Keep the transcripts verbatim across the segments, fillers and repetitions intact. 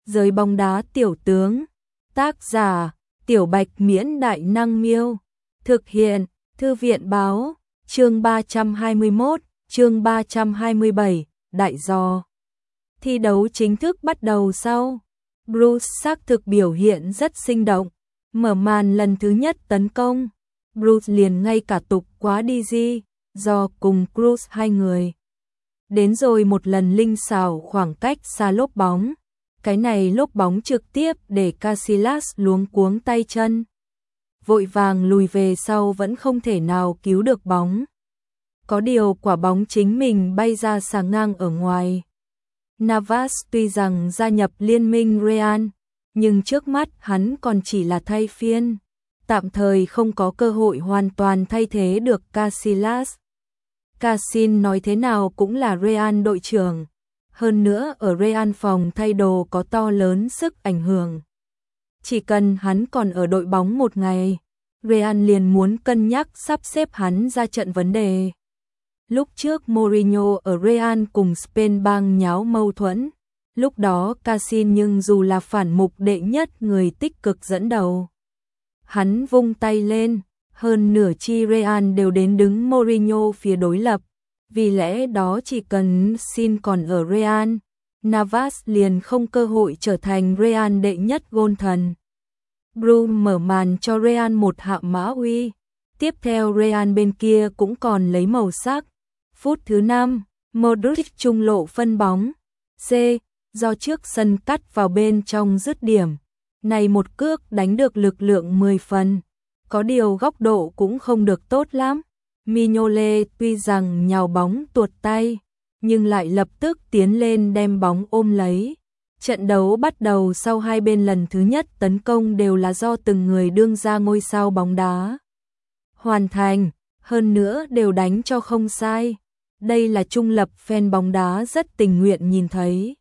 Giới bóng đá tiểu tướng. Tác giả: Tiểu Bạch Miễn Đại Năng Miêu. Thực hiện: Thư viện báo. Chương ba trăm hai mươi mốt, chương ba trăm hai mươi bảy, Đại Do. Thi đấu chính thức bắt đầu sau. Bruce xác thực biểu hiện rất sinh động. Mở màn lần thứ nhất tấn công, Bruce liền ngay cả tục quá đi di, do cùng Cruz hai người. Đến rồi một lần linh xảo khoảng cách xa lốp bóng. Cái này lốp bóng trực tiếp để Casillas luống cuống tay chân. Vội vàng lùi về sau vẫn không thể nào cứu được bóng. Có điều quả bóng chính mình bay ra xà ngang ở ngoài. Navas tuy rằng gia nhập liên minh Real, nhưng trước mắt hắn còn chỉ là thay phiên, tạm thời không có cơ hội hoàn toàn thay thế được Casillas. Casin nói thế nào cũng là Real đội trưởng, hơn nữa ở Real phòng thay đồ có to lớn sức ảnh hưởng. Chỉ cần hắn còn ở đội bóng một ngày, Real liền muốn cân nhắc sắp xếp hắn ra trận vấn đề. Lúc trước Mourinho ở Real cùng Spain bang nháo mâu thuẫn, lúc đó Casin nhưng dù là phản mục đệ nhất người tích cực dẫn đầu. Hắn vung tay lên, hơn nửa chi Real đều đến đứng Mourinho phía đối lập, vì lẽ đó chỉ cần Sin còn ở Real, Navas liền không cơ hội trở thành Real đệ nhất gôn thần. Bruce mở màn cho Real một hạ mã uy, tiếp theo Real bên kia cũng còn lấy màu sắc. Phút thứ năm, Modric trung lộ phân bóng, C, do trước sân cắt vào bên trong dứt điểm. Này một cước đánh được lực lượng mười phần, có điều góc độ cũng không được tốt lắm. Mignolet tuy rằng nhào bóng tuột tay, nhưng lại lập tức tiến lên đem bóng ôm lấy. Trận đấu bắt đầu sau hai bên lần thứ nhất tấn công đều là do từng người đương ra ngôi sao bóng đá hoàn thành, hơn nữa đều đánh cho không sai. Đây là trung lập fan bóng đá rất tình nguyện nhìn thấy.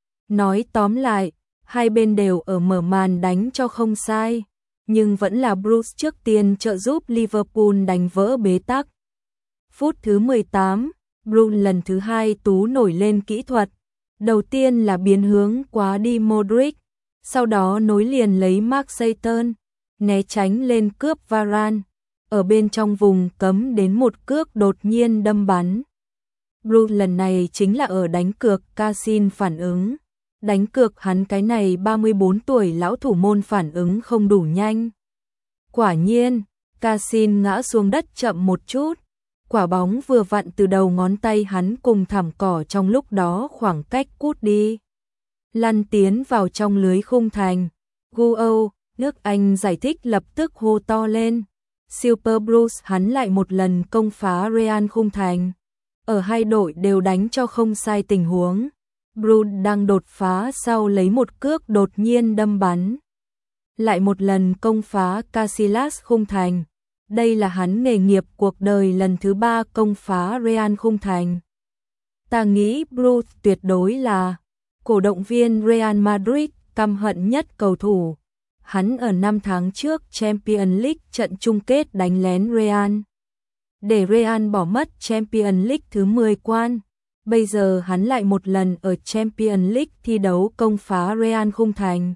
Nói tóm lại, hai bên đều ở mở màn đánh cho không sai, nhưng vẫn là Bruce trước tiên trợ giúp Liverpool đánh vỡ bế tắc. Phút thứ mười tám, Bruce lần thứ hai tú nổi lên kỹ thuật. Đầu tiên là biến hướng quá đi Modric, sau đó nối liền lấy Mark Satan, né tránh lên cướp Varane, ở bên trong vùng cấm đến một cước đột nhiên đâm bắn. Bruce lần này chính là ở đánh cược Casin phản ứng. Đánh cược hắn cái này ba mươi bốn tuổi lão thủ môn phản ứng không đủ nhanh. Quả nhiên, Casin ngã xuống đất chậm một chút. Quả bóng vừa vặn từ đầu ngón tay hắn cùng thảm cỏ trong lúc đó khoảng cách cút đi. Lăn tiến vào trong lưới khung thành. Guo, nước Anh giải thích lập tức hô to lên. Super Bruce hắn lại một lần công phá Real khung thành. Ở hai đội đều đánh cho không sai tình huống. Bruce đang đột phá sau lấy một cước đột nhiên đâm bắn. Lại một lần công phá Casillas khung thành. Đây là hắn nghề nghiệp cuộc đời lần thứ ba công phá Real khung thành. Ta nghĩ Bruce tuyệt đối là cổ động viên Real Madrid căm hận nhất cầu thủ. Hắn ở năm tháng trước Champions League trận chung kết đánh lén Real, để Real bỏ mất Champions League thứ mười quan. Bây giờ hắn lại một lần ở Champions League thi đấu công phá Real khung thành.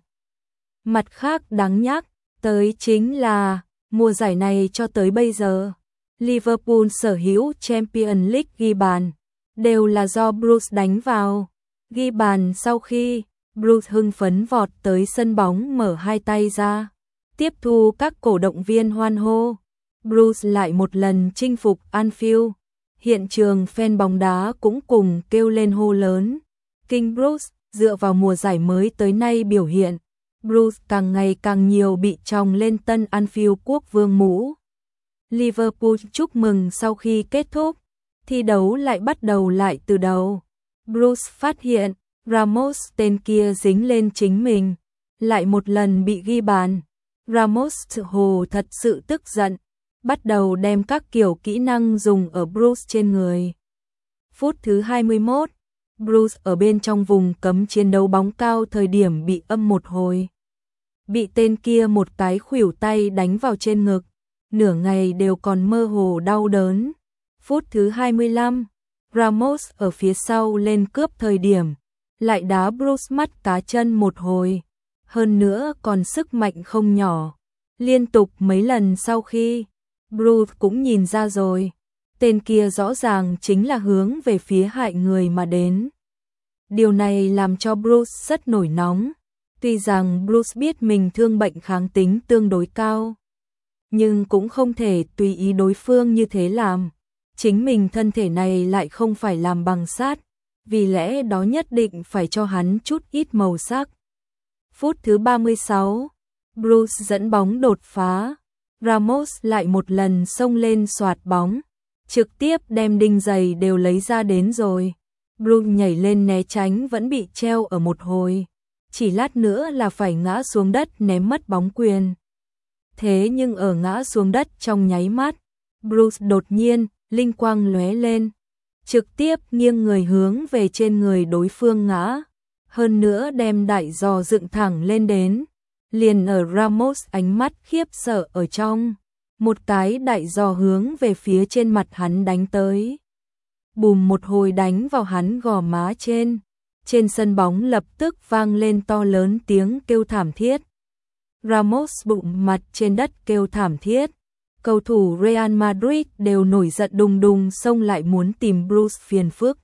Mặt khác đáng nhắc tới chính là mùa giải này cho tới bây giờ, Liverpool sở hữu Champions League ghi bàn đều là do Bruce đánh vào. Ghi bàn sau khi Bruce hưng phấn vọt tới sân bóng mở hai tay ra, tiếp thu các cổ động viên hoan hô. Bruce lại một lần chinh phục Anfield. Hiện trường fan bóng đá cũng cùng kêu lên hô lớn. King Bruce, dựa vào mùa giải mới tới nay biểu hiện, Bruce càng ngày càng nhiều bị tròng lên tân Anfield quốc vương mũ. Liverpool chúc mừng sau khi kết thúc, thi đấu lại bắt đầu lại từ đầu. Bruce phát hiện, Ramos tên kia dính lên chính mình, lại một lần bị ghi bàn. Ramos tự hồ thật sự tức giận, bắt đầu đem các kiểu kỹ năng dùng ở Bruce trên người. Phút thứ hai mươi mốt, Bruce ở bên trong vùng cấm chiến đấu bóng cao thời điểm bị âm một hồi. Bị tên kia một cái khuỷu tay đánh vào trên ngực, nửa ngày đều còn mơ hồ đau đớn. Phút thứ hai mươi lăm, Ramos ở phía sau lên cướp thời điểm, lại đá Bruce mắt cá chân một hồi, hơn nữa còn sức mạnh không nhỏ. Liên tục mấy lần sau khi, Bruce cũng nhìn ra rồi, tên kia rõ ràng chính là hướng về phía hại người mà đến. Điều này làm cho Bruce rất nổi nóng, tuy rằng Bruce biết mình thương bệnh kháng tính tương đối cao, nhưng cũng không thể tùy ý đối phương như thế làm. Chính mình thân thể này lại không phải làm bằng sắt, vì lẽ đó nhất định phải cho hắn chút ít màu sắc. Phút thứ ba mươi sáu, Bruce dẫn bóng đột phá, Ramos lại một lần xông lên xoạt bóng, trực tiếp đem đinh giày đều lấy ra đến rồi. Bruce nhảy lên né tránh vẫn bị treo ở một hồi, chỉ lát nữa là phải ngã xuống đất ném mất bóng quyền. Thế nhưng ở ngã xuống đất trong nháy mắt, Bruce đột nhiên, linh quang lóe lên, trực tiếp nghiêng người hướng về trên người đối phương ngã, hơn nữa đem đại giò dựng thẳng lên đến. Liền ở Ramos ánh mắt khiếp sợ ở trong, một cái đại giò hướng về phía trên mặt hắn đánh tới. Bùm một hồi đánh vào hắn gò má trên, trên sân bóng lập tức vang lên to lớn tiếng kêu thảm thiết. Ramos bụng mặt trên đất kêu thảm thiết, cầu thủ Real Madrid đều nổi giận đùng đùng xông lại muốn tìm Bruce phiền phức.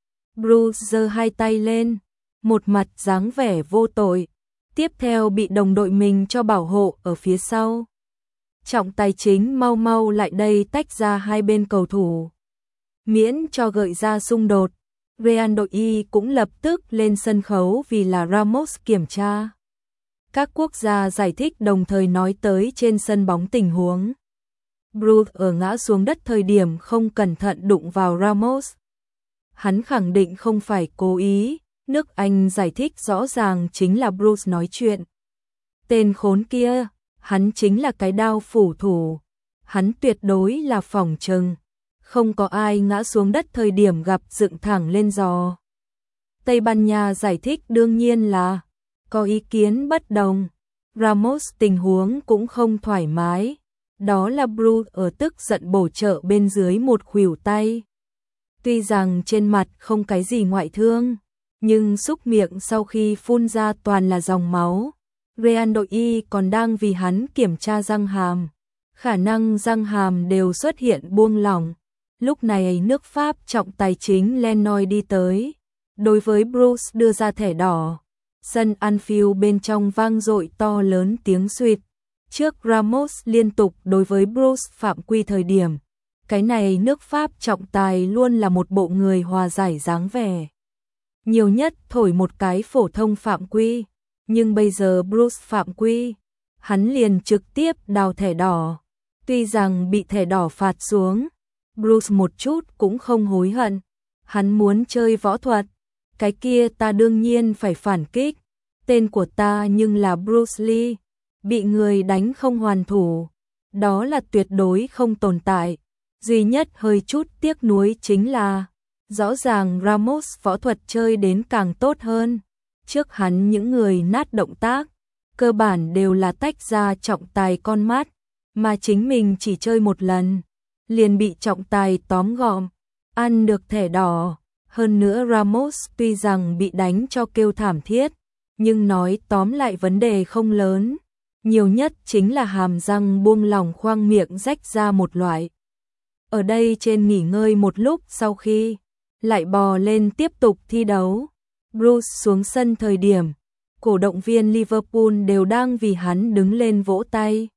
Bruce giơ hai tay lên, một mặt dáng vẻ vô tội, tiếp theo bị đồng đội mình cho bảo hộ ở phía sau. Trọng tài chính mau mau lại đây tách ra hai bên cầu thủ, miễn cho gợi ra xung đột. Real đội Y cũng lập tức lên sân khấu vì là Ramos kiểm tra. Các quốc gia giải thích đồng thời nói tới trên sân bóng tình huống. Bruce ở ngã xuống đất thời điểm không cẩn thận đụng vào Ramos. Hắn khẳng định không phải cố ý, nước Anh giải thích rõ ràng chính là Bruce nói chuyện. Tên khốn kia, hắn chính là cái đao phủ thủ, hắn tuyệt đối là phỏng chừng, không có ai ngã xuống đất thời điểm gặp dựng thẳng lên giò. Tây Ban Nha giải thích đương nhiên là có ý kiến bất đồng. Ramos tình huống cũng không thoải mái, đó là Bruce ở tức giận bổ trợ bên dưới một khuỷu tay. Tuy rằng trên mặt không cái gì ngoại thương, nhưng xúc miệng sau khi phun ra toàn là dòng máu. Real đội Y còn đang vì hắn kiểm tra răng hàm, khả năng răng hàm đều xuất hiện buông lỏng. Lúc này nước Pháp trọng tài chính Lenoir đi tới, đối với Bruce đưa ra thẻ đỏ. Sân Anfield bên trong vang dội to lớn tiếng suýt. Trước Ramos liên tục đối với Bruce phạm quy thời điểm, cái này nước Pháp trọng tài luôn là một bộ người hòa giải dáng vẻ. Nhiều nhất thổi một cái phổ thông phạm quy, nhưng bây giờ Bruce phạm quy, hắn liền trực tiếp đào thẻ đỏ. Tuy rằng bị thẻ đỏ phạt xuống, Bruce một chút cũng không hối hận. Hắn muốn chơi võ thuật, cái kia ta đương nhiên phải phản kích. Tên của ta nhưng là Bruce Lee, bị người đánh không hoàn thủ, đó là tuyệt đối không tồn tại. Duy nhất hơi chút tiếc nuối chính là, rõ ràng Ramos võ thuật chơi đến càng tốt hơn. Trước hắn những người nát động tác, cơ bản đều là tách ra trọng tài con mắt, mà chính mình chỉ chơi một lần, liền bị trọng tài tóm gọn, ăn được thẻ đỏ. Hơn nữa Ramos tuy rằng bị đánh cho kêu thảm thiết, nhưng nói tóm lại vấn đề không lớn, nhiều nhất chính là hàm răng buông lỏng khoang miệng rách ra một loại. Ở đây trên nghỉ ngơi một lúc sau khi lại bò lên tiếp tục thi đấu, Bruce xuống sân thời điểm, cổ động viên Liverpool đều đang vì hắn đứng lên vỗ tay.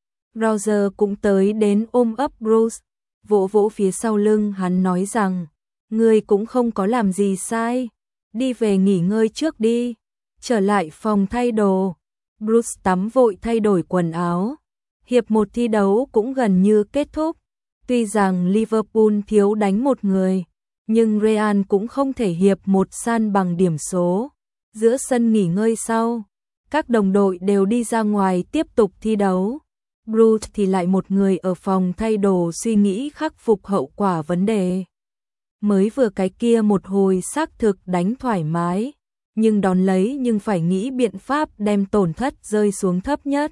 Roger cũng tới đến ôm ấp Bruce, vỗ vỗ phía sau lưng hắn nói rằng, ngươi cũng không có làm gì sai, đi về nghỉ ngơi trước đi. Trở lại phòng thay đồ, Bruce tắm vội thay đổi quần áo. Hiệp một thi đấu cũng gần như kết thúc. Tuy rằng Liverpool thiếu đánh một người, nhưng Real cũng không thể hiệp một san bằng điểm số. Giữa sân nghỉ ngơi sau, các đồng đội đều đi ra ngoài tiếp tục thi đấu. Bruce thì lại một người ở phòng thay đồ suy nghĩ khắc phục hậu quả vấn đề. Mới vừa cái kia một hồi xác thực đánh thoải mái, nhưng đón lấy nhưng phải nghĩ biện pháp đem tổn thất rơi xuống thấp nhất.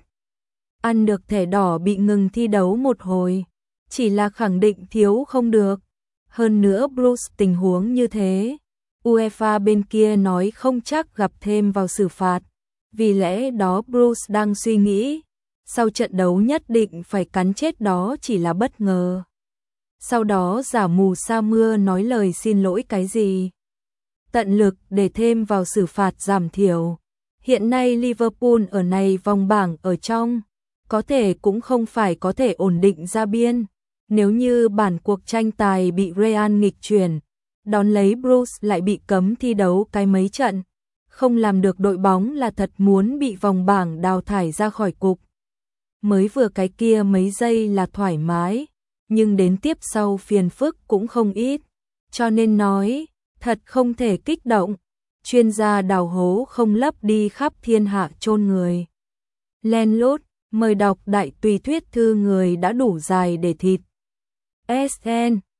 Ăn được thẻ đỏ bị ngừng thi đấu một hồi, chỉ là khẳng định thiếu không được. Hơn nữa Bruce tình huống như thế, UEFA bên kia nói không chắc gặp thêm vào xử phạt, vì lẽ đó Bruce đang suy nghĩ, sau trận đấu nhất định phải cắn chết đó chỉ là bất ngờ. Sau đó giả mù sa mưa nói lời xin lỗi cái gì. Tận lực để thêm vào xử phạt giảm thiểu. Hiện nay Liverpool ở này vòng bảng ở trong, có thể cũng không phải có thể ổn định ra biên. Nếu như bản cuộc tranh tài bị Real nghịch chuyển, đón lấy Bruce lại bị cấm thi đấu cái mấy trận, không làm được đội bóng là thật muốn bị vòng bảng đào thải ra khỏi cục. Mới vừa cái kia mấy giây là thoải mái, nhưng đến tiếp sau phiền phức cũng không ít, cho nên nói, thật không thể kích động, chuyên gia đào hố không lấp đi khắp thiên hạ chôn người. Len lút, mời đọc đại tùy thuyết thư người đã đủ dài để thịt. ét en